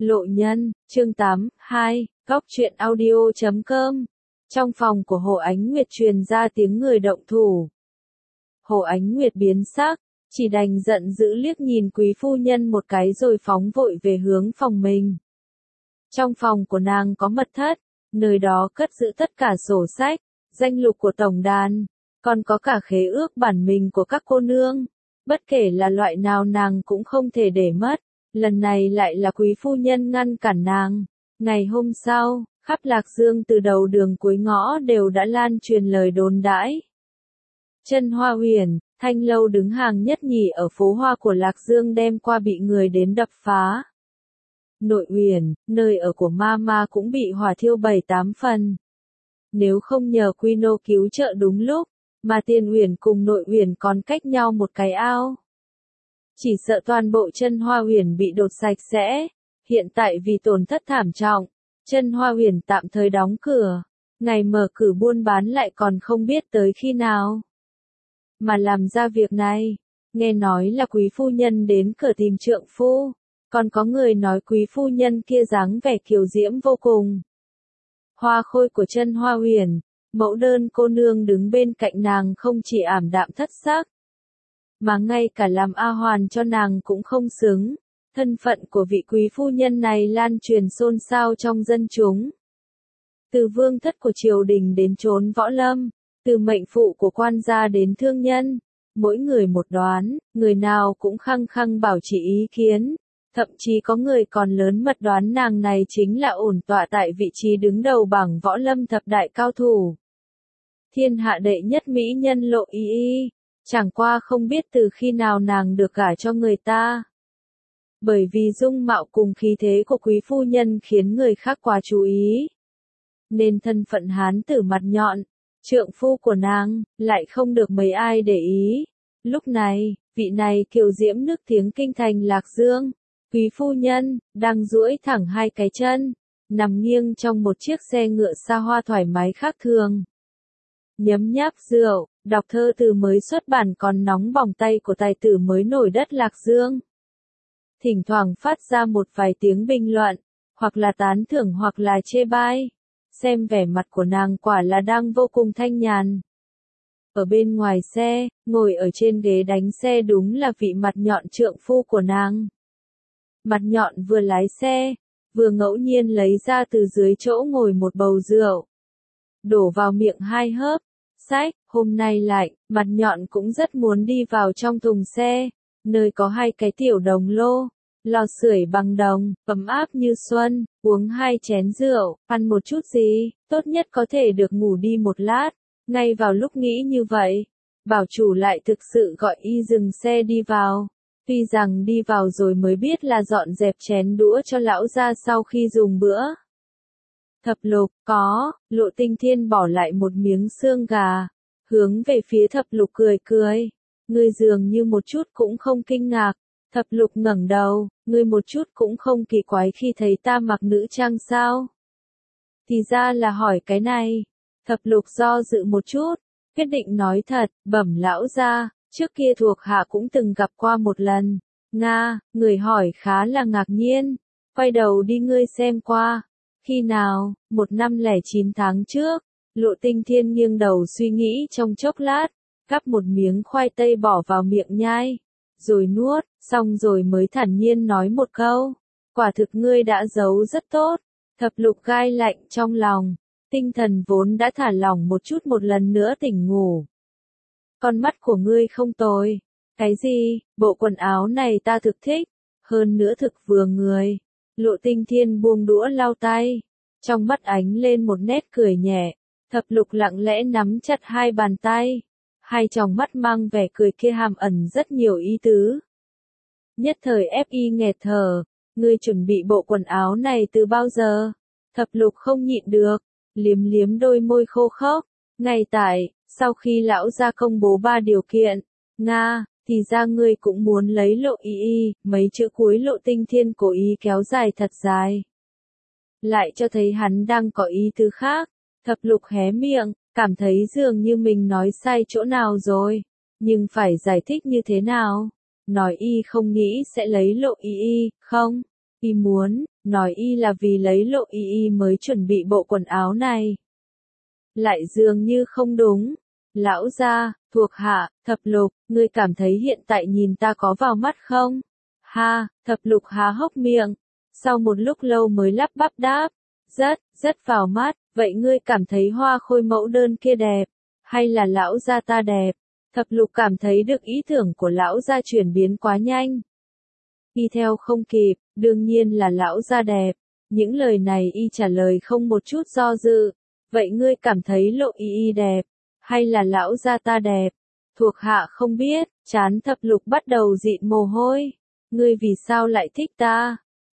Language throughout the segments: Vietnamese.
Lộ nhân, chương 8, 2, Góc truyện audio.com. Trong phòng của Hồ Ánh Nguyệt truyền ra tiếng người động thủ. Hồ Ánh Nguyệt biến sắc, chỉ đành giận dữ liếc nhìn quý phu nhân một cái rồi phóng vội về hướng phòng mình. Trong phòng của nàng có mật thất, nơi đó cất giữ tất cả sổ sách, danh lục của tổng đàn, còn có cả khế ước bản mình của các cô nương. Bất kể là loại nào nàng cũng không thể để mất. Lần này lại là quý phu nhân ngăn cản nàng. Ngày hôm sau, khắp Lạc Dương từ đầu đường cuối ngõ đều đã lan truyền lời đồn đãi. Chân Hoa Huyền, thanh lâu đứng hàng nhất nhì ở phố hoa của Lạc Dương đêm qua bị người đến đập phá. Nội Huyền, nơi ở của Mama cũng bị hỏa thiêu 7-8 phần. Nếu không nhờ Quy Nô cứu trợ đúng lúc, mà Tiền Huyền cùng Nội Huyền còn cách nhau một cái ao. Chỉ sợ toàn bộ Chân Hoa Huyền bị đột sạch sẽ. Hiện tại vì tổn thất thảm trọng, Chân Hoa Huyền tạm thời đóng cửa. Ngày mở cửa buôn bán lại còn không biết tới khi nào. Mà làm ra việc này, nghe nói là quý phu nhân đến cửa tìm trượng phu. Còn có người nói quý phu nhân kia dáng vẻ kiều diễm vô cùng. Hoa khôi của Chân Hoa Huyền, mẫu đơn cô nương đứng bên cạnh nàng không chỉ ảm đạm thất sắc, mà ngay cả làm A Hoàn cho nàng cũng không xứng. Thân phận của vị quý phu nhân này lan truyền xôn xao trong dân chúng. Từ vương thất của triều đình đến chốn võ lâm, từ mệnh phụ của quan gia đến thương nhân, mỗi người một đoán, người nào cũng khăng khăng bảo trì ý kiến. Thậm chí có người còn lớn mật đoán nàng này chính là ổn tọa tại vị trí đứng đầu bảng võ lâm thập đại cao thủ. Thiên hạ đệ nhất mỹ nhân Lộ Y Y, chẳng qua không biết từ khi nào nàng được gả cho người ta. Bởi vì dung mạo cùng khí thế của quý phu nhân khiến người khác quá chú ý. Nên thân phận hán tử mặt nhọn, trượng phu của nàng, lại không được mấy ai để ý. Lúc này, vị này kiều diễm nức tiếng kinh thành Lạc Dương. Quý phu nhân, đang duỗi thẳng hai cái chân, nằm nghiêng trong một chiếc xe ngựa xa hoa thoải mái khác thường. Nhấm nháp rượu, đọc thơ từ mới xuất bản còn nóng bỏng tay của tài tử mới nổi đất Lạc Dương. Thỉnh thoảng phát ra một vài tiếng bình luận, hoặc là tán thưởng hoặc là chê bai. Xem vẻ mặt của nàng quả là đang vô cùng thanh nhàn. Ở bên ngoài xe, ngồi ở trên ghế đánh xe đúng là vị mặt nhọn trượng phu của nàng. Mặt nhọn vừa lái xe, vừa ngẫu nhiên lấy ra từ dưới chỗ ngồi một bầu rượu. Đổ vào miệng 2 hớp. Sách, hôm nay lại, mặt nhọn cũng rất muốn đi vào trong thùng xe, nơi có 2 cái tiểu đồng lô, lò sưởi bằng đồng, ấm áp như xuân, uống 2 chén rượu, ăn một chút gì, tốt nhất có thể được ngủ đi một lát. Ngay vào lúc nghĩ như vậy, bảo chủ lại thực sự gọi y dừng xe đi vào. Tuy rằng đi vào rồi mới biết là dọn dẹp chén đũa cho lão gia sau khi dùng bữa. Thập Lục, có, Lộ Tinh Thiên bỏ lại một miếng xương gà, hướng về phía Thập Lục cười cười. Ngươi dường như một chút cũng không kinh ngạc. Thập Lục ngẩng đầu, ngươi một chút cũng không kỳ quái khi thấy ta mặc nữ trang sao? Thì ra là hỏi cái này. Thập Lục do dự một chút, quyết định nói thật, bẩm lão gia. Trước kia thuộc hạ cũng từng gặp qua một lần. Nga, người hỏi khá là ngạc nhiên. Quay đầu đi ngươi xem qua. Khi nào? 1 năm 09 tháng trước. Lộ Tinh Thiên nghiêng đầu suy nghĩ trong chốc lát. Gắp một miếng khoai tây bỏ vào miệng nhai. Rồi nuốt, xong rồi mới thản nhiên nói một câu. Quả thực ngươi đã giấu rất tốt. Thập Lục gai lạnh trong lòng. Tinh thần vốn đã thả lỏng một chút một lần nữa tỉnh ngủ. Con mắt của ngươi không tồi. Cái gì? Bộ quần áo này ta thực thích. Hơn nữa thực vừa người. Lộ Tinh Thiên buông đũa lau tay. Trong mắt ánh lên một nét cười nhẹ. Thập Lục lặng lẽ nắm chặt 2 bàn tay. Hai tròng mắt mang vẻ cười kia hàm ẩn rất nhiều ý tứ. Nhất thời ép y nghẹt thở. Ngươi chuẩn bị bộ quần áo này từ bao giờ? Thập Lục không nhịn được. Liếm liếm đôi môi khô khốc. Ngay tại, sau khi lão gia công bố 3 điều kiện, Nga, thì ra ngươi cũng muốn lấy Lộ Y Y, mấy chữ cuối Lộ Tinh Thiên cố ý kéo dài thật dài. Lại cho thấy hắn đang có ý tứ khác. Thập Lục hé miệng, cảm thấy dường như mình nói sai chỗ nào rồi, nhưng phải giải thích như thế nào? Nói y không nghĩ sẽ lấy Lộ Y Y, không? Y muốn, nói y là vì lấy Lộ y mới chuẩn bị bộ quần áo này. Lại dường như không đúng. Lão gia, thuộc hạ, Thập Lục, ngươi cảm thấy hiện tại nhìn ta có vào mắt không? Ha, Thập Lục há hốc miệng. Sau một lúc lâu mới lắp bắp đáp. Rất vào mắt, vậy ngươi cảm thấy Hoa Khôi mẫu đơn kia đẹp, hay là lão gia ta đẹp? Thập Lục cảm thấy được ý tưởng của lão gia chuyển biến quá nhanh. Y theo không kịp, đương nhiên là lão gia đẹp. Những lời này y trả lời không một chút do dự. Vậy ngươi cảm thấy Lộ y đẹp, hay là lão gia ta đẹp? Thuộc hạ không biết, trán Thập Lục bắt đầu dịn mồ hôi. Ngươi vì sao lại thích ta?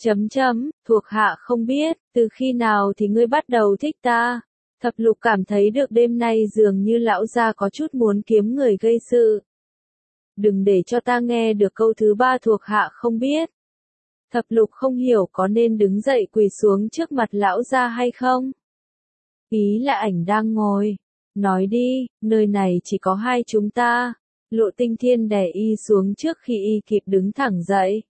Thuộc hạ không biết, từ khi nào thì ngươi bắt đầu thích ta? Thập Lục cảm thấy được đêm nay dường như lão gia có chút muốn kiếm người gây sự. Đừng để cho ta nghe được câu thứ ba thuộc hạ không biết. Thập Lục không hiểu có nên đứng dậy quỳ xuống trước mặt lão gia hay không? Ý là ảnh đang ngồi. Nói đi, nơi này chỉ có hai chúng ta. Lộ Tinh Thiên đè y xuống trước khi y kịp đứng thẳng dậy.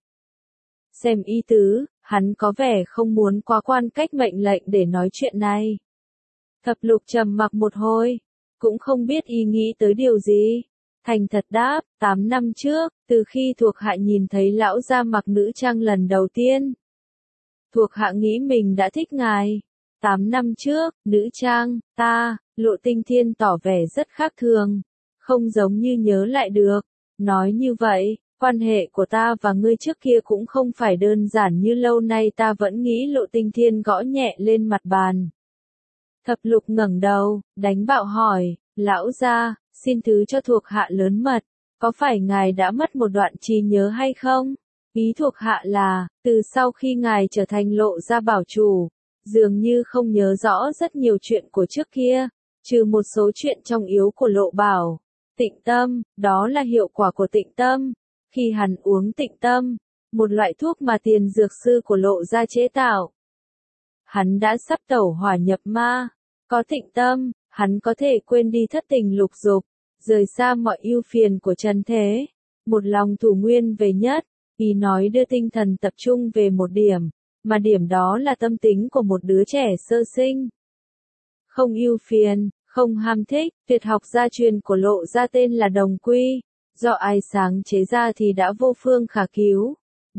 Xem ý tứ, hắn có vẻ không muốn quá quan cách mệnh lệnh để nói chuyện này. Thập Lục trầm mặc một hồi, cũng không biết y nghĩ tới điều gì. Thành thật đáp, 8 năm trước, từ khi thuộc hạ nhìn thấy lão gia mặc nữ trang lần đầu tiên. Thuộc hạ nghĩ mình đã thích ngài. 8 năm trước, nữ trang, ta, Lộ Tinh Thiên tỏ vẻ rất khác thường. Không giống như nhớ lại được. Nói như vậy, quan hệ của ta và ngươi trước kia cũng không phải đơn giản như lâu nay ta vẫn nghĩ. Lộ Tinh Thiên gõ nhẹ lên mặt bàn. Thập Lục ngẩng đầu, đánh bạo hỏi, lão gia, xin thứ cho thuộc hạ lớn mật, có phải ngài đã mất một đoạn trí nhớ hay không? Ý thuộc hạ là, từ sau khi ngài trở thành Lộ gia bảo chủ, dường như không nhớ rõ rất nhiều chuyện của trước kia, trừ một số chuyện trọng yếu của Lộ bảo. Tịnh tâm, đó là hiệu quả của tịnh tâm. Khi hắn uống tịnh tâm, một loại thuốc mà tiền dược sư của Lộ gia chế tạo, hắn đã sắp tẩu hỏa nhập ma. Có tịnh tâm, hắn có thể quên đi thất tình lục dục, rời xa mọi ưu phiền của trần thế, một lòng thủ nguyên về nhất. Ý nói đưa tinh thần tập trung về một điểm, mà điểm đó là tâm tính của một đứa trẻ sơ sinh. Không ưu phiền, không ham thích. Tuyệt học gia truyền của Lộ gia tên là Đồng Quy, do ai sáng chế ra thì đã vô phương khả cứu.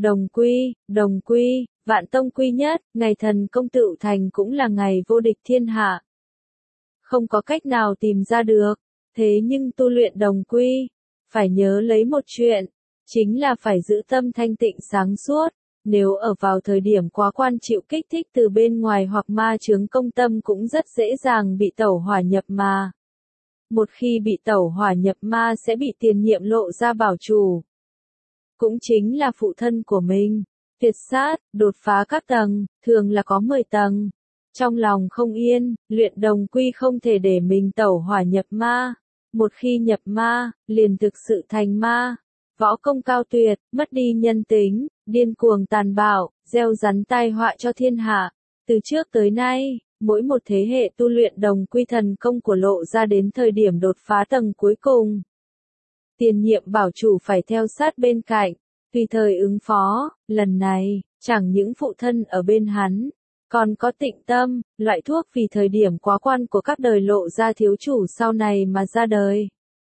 Đồng quy, vạn tông quy nhất, ngày thần công tựu thành cũng là ngày vô địch thiên hạ. Không có cách nào tìm ra được, thế nhưng tu luyện đồng quy, phải nhớ lấy một chuyện, chính là phải giữ tâm thanh tịnh sáng suốt. Nếu ở vào thời điểm quá quan chịu kích thích từ bên ngoài hoặc ma chướng công tâm cũng rất dễ dàng bị tẩu hỏa nhập ma. Một khi bị tẩu hỏa nhập ma sẽ bị tiền nhiệm Lộ gia bảo chủ, cũng chính là phụ thân của mình, tuyệt sát, đột phá các tầng, thường là có 10 tầng. Trong lòng không yên, luyện đồng quy không thể để mình tẩu hỏa nhập ma. Một khi nhập ma, liền thực sự thành ma. Võ công cao tuyệt, mất đi nhân tính, điên cuồng tàn bạo, gieo rắn tai họa cho thiên hạ. Từ trước tới nay, mỗi một thế hệ tu luyện đồng quy thần công của Lộ gia đến thời điểm đột phá tầng cuối cùng, tiền nhiệm bảo chủ phải theo sát bên cạnh, tùy thời ứng phó. Lần này, chẳng những phụ thân ở bên hắn, còn có tịnh tâm, loại thuốc vì thời điểm quá quan của các đời Lộ gia thiếu chủ sau này mà ra đời.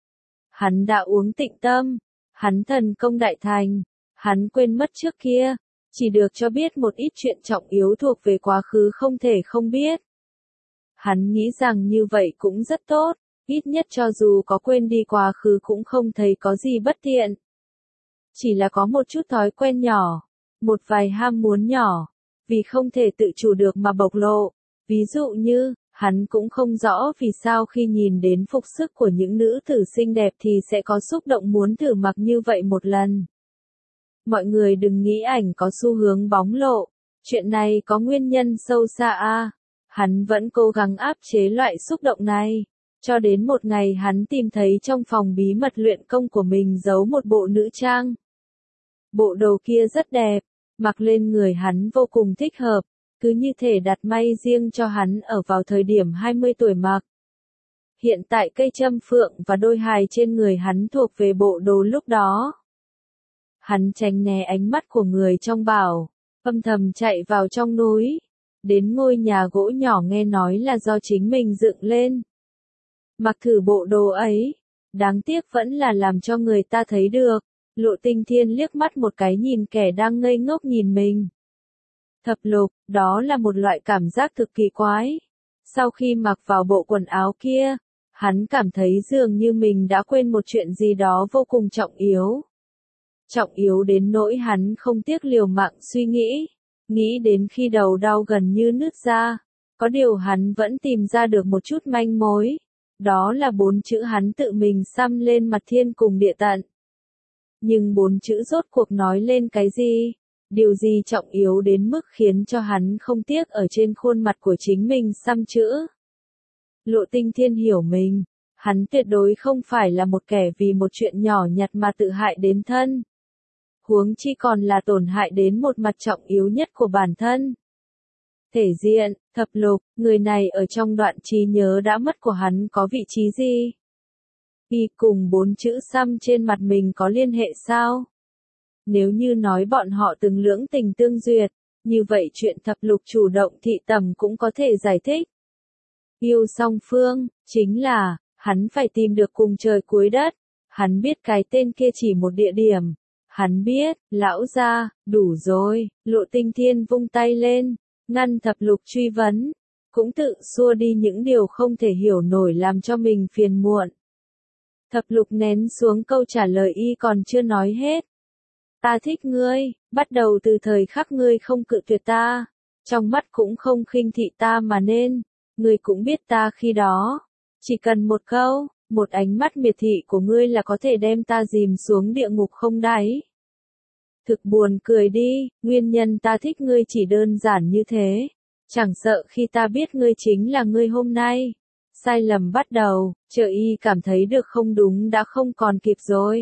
Hắn đã uống tịnh tâm, hắn thần công đại thành, hắn quên mất trước kia, chỉ được cho biết một ít chuyện trọng yếu thuộc về quá khứ không thể không biết. Hắn nghĩ rằng như vậy cũng rất tốt, ít nhất cho dù có quên đi quá khứ cũng không thấy có gì bất tiện. Chỉ là có một chút thói quen nhỏ, một vài ham muốn nhỏ, vì không thể tự chủ được mà bộc lộ. Ví dụ như, hắn cũng không rõ vì sao khi nhìn đến phục sức của những nữ tử xinh đẹp thì sẽ có xúc động muốn thử mặc như vậy một lần. Mọi người đừng nghĩ ảnh có xu hướng bóng lộ, chuyện này có nguyên nhân sâu xa a. Hắn vẫn cố gắng áp chế loại xúc động này, cho đến một ngày hắn tìm thấy trong phòng bí mật luyện công của mình giấu một bộ nữ trang. Bộ đồ kia rất đẹp, mặc lên người hắn vô cùng thích hợp, cứ như thể đặt may riêng cho hắn ở vào thời điểm 20 tuổi mặc. Hiện tại cây châm phượng và đôi hài trên người hắn thuộc về bộ đồ lúc đó. Hắn tránh né ánh mắt của người trong bảo, âm thầm chạy vào trong núi. Đến ngôi nhà gỗ nhỏ nghe nói là do chính mình dựng lên. Mặc thử bộ đồ ấy, đáng tiếc vẫn là làm cho người ta thấy được. Lộ Tinh Thiên liếc mắt một cái nhìn kẻ đang ngây ngốc nhìn mình. Thập lục, đó là một loại cảm giác thực kỳ quái. Sau khi mặc vào bộ quần áo kia, hắn cảm thấy dường như mình đã quên một chuyện gì đó vô cùng trọng yếu. Trọng yếu đến nỗi hắn không tiếc liều mạng suy nghĩ đến khi đầu đau gần như nứt ra. Có điều hắn vẫn tìm ra được một chút manh mối. Đó là 4 chữ hắn tự mình xăm lên mặt thiên cùng địa tận. Nhưng 4 chữ rốt cuộc nói lên cái gì? Điều gì trọng yếu đến mức khiến cho hắn không tiếc ở trên khuôn mặt của chính mình xăm chữ? Lộ Tinh Thiên hiểu mình, hắn tuyệt đối không phải là một kẻ vì một chuyện nhỏ nhặt mà tự hại đến thân. Huống chi còn là tổn hại đến một mặt trọng yếu nhất của bản thân. Thể diện, thập lục, người này ở trong đoạn trí nhớ đã mất của hắn có vị trí gì? Y cùng 4 chữ xăm trên mặt mình có liên hệ sao? Nếu như nói bọn họ từng lưỡng tình tương duyệt, như vậy chuyện thập lục chủ động thị tầm cũng có thể giải thích. Yêu song phương, chính là, hắn phải tìm được cùng trời cuối đất. Hắn biết cái tên kia chỉ một địa điểm. Hắn biết, lão gia, đủ rồi, Lộ Tinh Thiên vung tay lên, ngăn thập lục truy vấn. Cũng tự xua đi những điều không thể hiểu nổi làm cho mình phiền muộn. Thập lục nén xuống câu trả lời y còn chưa nói hết. Ta thích ngươi, bắt đầu từ thời khắc ngươi không cự tuyệt ta, trong mắt cũng không khinh thị ta mà nên, ngươi cũng biết ta khi đó. Chỉ cần một câu, một ánh mắt miệt thị của ngươi là có thể đem ta dìm xuống địa ngục không đáy. Thực buồn cười đi, nguyên nhân ta thích ngươi chỉ đơn giản như thế. Chẳng sợ khi ta biết ngươi chính là ngươi hôm nay. Sai lầm bắt đầu, chờ y cảm thấy được không đúng đã không còn kịp rồi.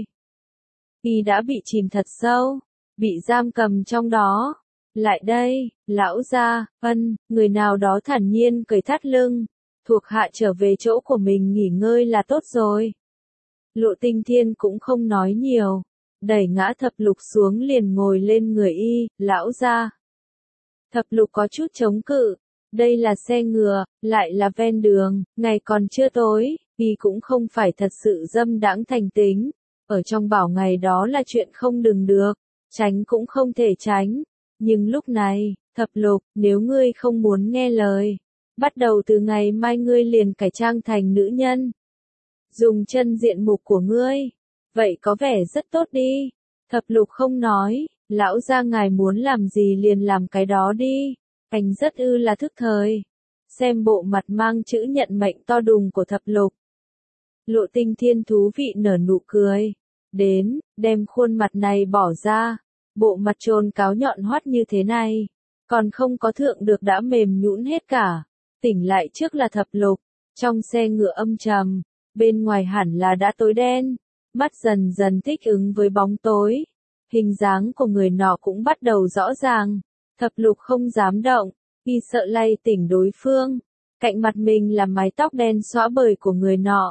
Y đã bị chìm thật sâu, bị giam cầm trong đó. Lại đây, lão gia, người nào đó thản nhiên cởi thắt lưng. Thuộc hạ trở về chỗ của mình nghỉ ngơi là tốt rồi. Lộ Tinh Thiên cũng không nói nhiều. Đẩy ngã thập lục xuống liền ngồi lên người y, lão gia. Thập lục có chút chống cự. Đây là xe ngựa, lại là ven đường, ngày còn chưa tối, y cũng không phải thật sự dâm đãng thành tính. Ở trong bảo ngày đó là chuyện không đừng được, tránh cũng không thể tránh. Nhưng lúc này, thập lục, nếu ngươi không muốn nghe lời, bắt đầu từ ngày mai ngươi liền cải trang thành nữ nhân. Dùng chân diện mục của ngươi. Vậy có vẻ rất tốt đi. Thập lục không nói, lão gia ngài muốn làm gì liền làm cái đó đi. Anh rất là thức thời. Xem bộ mặt mang chữ nhận mệnh to đùng của thập lục. Lộ Tinh Thiên thú vị nở nụ cười. Đến, đem khuôn mặt này bỏ ra. Bộ mặt trồn cáo nhọn hoắt như thế này. Còn không có thượng được đã mềm nhũn hết cả. Tỉnh lại trước là thập lục. Trong xe ngựa âm trầm. Bên ngoài hẳn là đã tối đen. Mắt dần dần thích ứng với bóng tối. Hình dáng của người nọ cũng bắt đầu rõ ràng. Thập lục không dám động. Y sợ lay tỉnh đối phương. Cạnh mặt mình là mái tóc đen xõa bời của người nọ.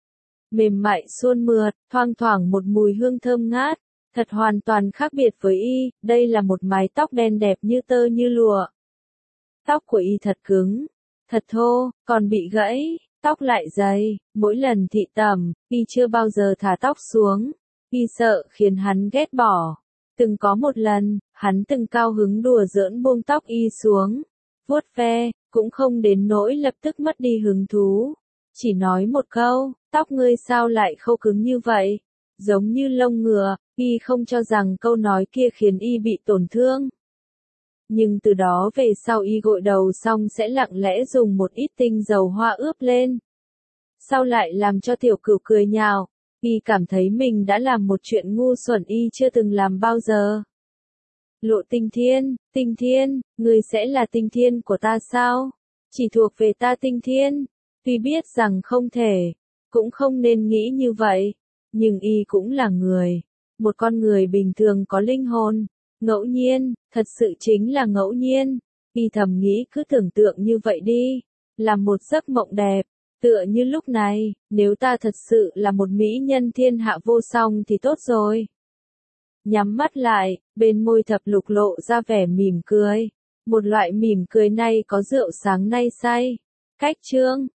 Mềm mại suôn mượt, thoang thoảng một mùi hương thơm ngát. Thật hoàn toàn khác biệt với y, đây là một mái tóc đen đẹp như tơ như lụa. Tóc của y thật cứng, thật thô, còn bị gãy, tóc lại dày, mỗi lần thị tẩm, y chưa bao giờ thả tóc xuống. Y sợ khiến hắn ghét bỏ. Từng có một lần, hắn từng cao hứng đùa giỡn buông tóc y xuống, vuốt ve, cũng không đến nỗi lập tức mất đi hứng thú. Chỉ nói một câu, tóc ngươi sao lại khô cứng như vậy, giống như lông ngựa, y không cho rằng câu nói kia khiến y bị tổn thương. Nhưng từ đó về sau y gội đầu xong sẽ lặng lẽ dùng một ít tinh dầu hoa ướp lên. Sau lại làm cho tiểu cửu cười nhạo, y cảm thấy mình đã làm một chuyện ngu xuẩn y chưa từng làm bao giờ. Lộ Tinh Thiên, ngươi sẽ là tinh thiên của ta sao? Chỉ thuộc về ta tinh thiên. Tuy biết rằng không thể, cũng không nên nghĩ như vậy, nhưng y cũng là người. Một con người bình thường có linh hồn. Ngẫu nhiên, thật sự chính là ngẫu nhiên. Y thầm nghĩ cứ tưởng tượng như vậy đi. Là một giấc mộng đẹp. Tựa như lúc này, nếu ta thật sự là một mỹ nhân thiên hạ vô song thì tốt rồi. nhắm mắt lại, bên môi thập lục lộ ra vẻ mỉm cười. Một loại mỉm cười này có rượu sáng nay say. Khách trương,